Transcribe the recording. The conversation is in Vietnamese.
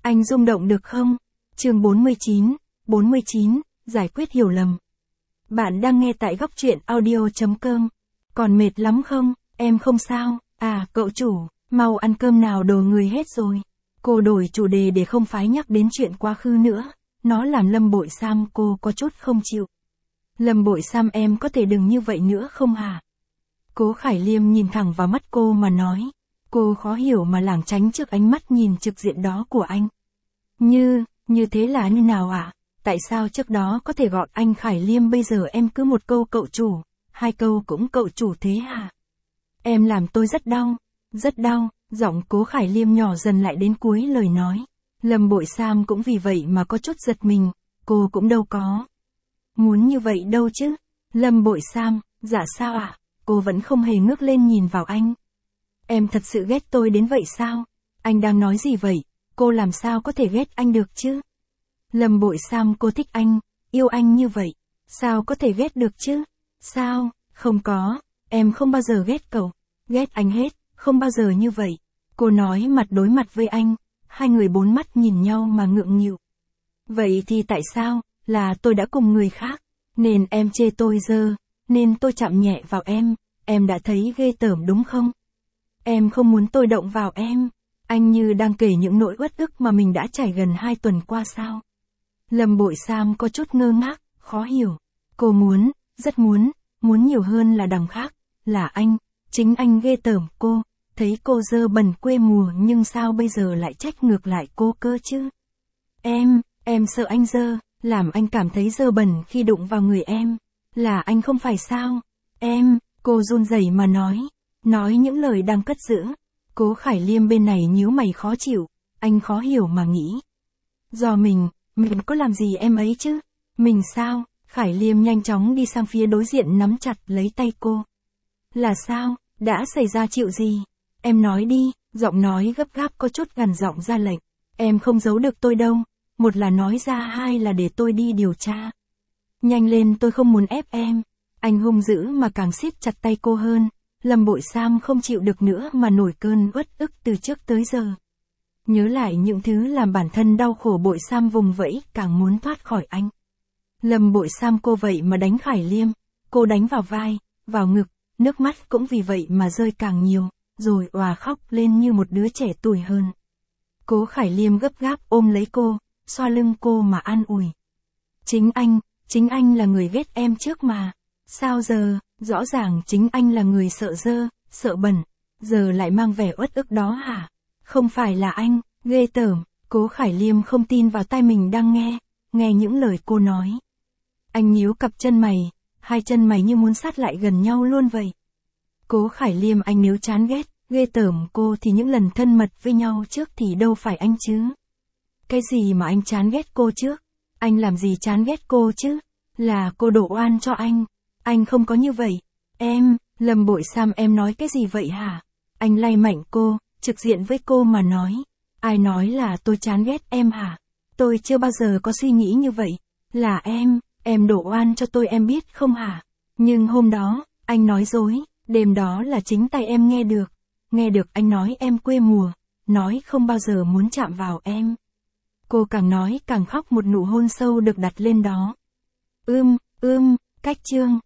Anh rung động được không? Chương 49, giải quyết hiểu lầm. Bạn đang nghe tại góc truyện audio.com. Còn mệt lắm không? Em không sao. À, cậu chủ, mau ăn cơm nào, đồ người hết rồi. Cô đổi chủ đề để không phải nhắc đến chuyện quá khứ nữa. Nó làm Lâm Bội Sam cô có chút không chịu. Lâm Bội Sam, em có thể đừng như vậy nữa không hả? Cố Khải Liêm nhìn thẳng vào mắt cô mà nói. Cô khó hiểu mà lảng tránh trước ánh mắt nhìn trực diện đó của anh. Như thế là như nào ạ? Tại sao trước đó có thể gọi anh Khải Liêm, bây giờ em cứ một câu cậu chủ, hai câu cũng cậu chủ thế hả? Em làm tôi rất đau, giọng Cố Khải Liêm nhỏ dần lại đến cuối lời nói. Lâm Bội Sam cũng vì vậy mà có chút giật mình, cô cũng đâu có muốn như vậy đâu chứ. Lâm Bội Sam, dạ sao ạ? Cô vẫn không hề ngước lên nhìn vào anh. Em thật sự ghét tôi đến vậy sao? Anh đang nói gì vậy? Cô làm sao có thể ghét anh được chứ? Lâm Bội Sam, cô thích anh, yêu anh như vậy, sao có thể ghét được chứ? Sao? Không có, em không bao giờ ghét cậu, ghét anh hết, không bao giờ như vậy. Cô nói mặt đối mặt với anh, hai người bốn mắt nhìn nhau mà ngượng nghịu. Vậy thì tại sao? Là tôi đã cùng người khác, nên em chê tôi dơ, nên tôi chạm nhẹ vào em đã thấy ghê tởm đúng không? Em không muốn tôi động vào em. Anh như đang kể những nỗi uất ức mà mình đã trải gần 2 tuần qua sao? Lâm Bội Sam có chút ngơ ngác, khó hiểu. Cô muốn, rất muốn nhiều hơn là đằng khác, là anh, chính anh ghê tởm cô, thấy cô dơ bẩn quê mùa, nhưng sao bây giờ lại trách ngược lại cô cơ chứ? Em sợ anh dơ, làm anh cảm thấy dơ bẩn khi đụng vào người em, là anh không phải sao? Cô run rẩy mà nói những lời đang cất giữ. Cố Khải Liêm bên này nhíu mày khó chịu, anh khó hiểu mà nghĩ. Do mình có làm gì em ấy chứ? Mình sao? Khải Liêm nhanh chóng đi sang phía đối diện nắm chặt lấy tay cô. Là sao? Đã xảy ra chuyện gì? Em nói đi, giọng nói gấp gáp có chút gằn giọng ra lệnh. Em không giấu được tôi đâu, một là nói ra, hai là để tôi đi điều tra. Nhanh lên, tôi không muốn ép em. Anh hung dữ mà càng siết chặt tay cô hơn. Lâm Bội Sam không chịu được nữa mà nổi cơn uất ức từ trước tới giờ. Nhớ lại những thứ làm bản thân đau khổ, Bội Sam vùng vẫy càng muốn thoát khỏi anh. Lâm Bội Sam, cô vậy mà đánh Khải Liêm, cô đánh vào vai, vào ngực, nước mắt cũng vì vậy mà rơi càng nhiều, rồi òa khóc lên như một đứa trẻ tuổi hơn. Cố Khải Liêm gấp gáp ôm lấy cô, xoa lưng cô mà an ủi. Chính anh là người ghét em trước mà. Sao giờ, rõ ràng chính anh là người sợ dơ, sợ bẩn, giờ lại mang vẻ uất ức đó hả? Không phải là anh, ghê tởm. Cố Khải Liêm không tin vào tai mình đang nghe những lời cô nói. Anh nhíu cặp chân mày, hai chân mày như muốn sát lại gần nhau luôn vậy. Cố Khải Liêm, anh nếu chán ghét, ghê tởm cô thì những lần thân mật với nhau trước thì đâu phải anh chứ? Cái gì mà anh chán ghét cô trước? Anh làm gì chán ghét cô chứ? Là cô đổ oan cho anh. Anh không có như vậy. Lâm Bội Sam, em nói cái gì vậy hả? Anh lay mạnh cô, trực diện với cô mà nói. Ai nói là tôi chán ghét em hả? Tôi chưa bao giờ có suy nghĩ như vậy. Là em đổ oan cho tôi, em biết không hả? Nhưng hôm đó, anh nói dối, đêm đó là chính tay em nghe được anh nói em quê mùa, nói không bao giờ muốn chạm vào em. Cô càng nói càng khóc, một nụ hôn sâu được đặt lên đó. Cách chương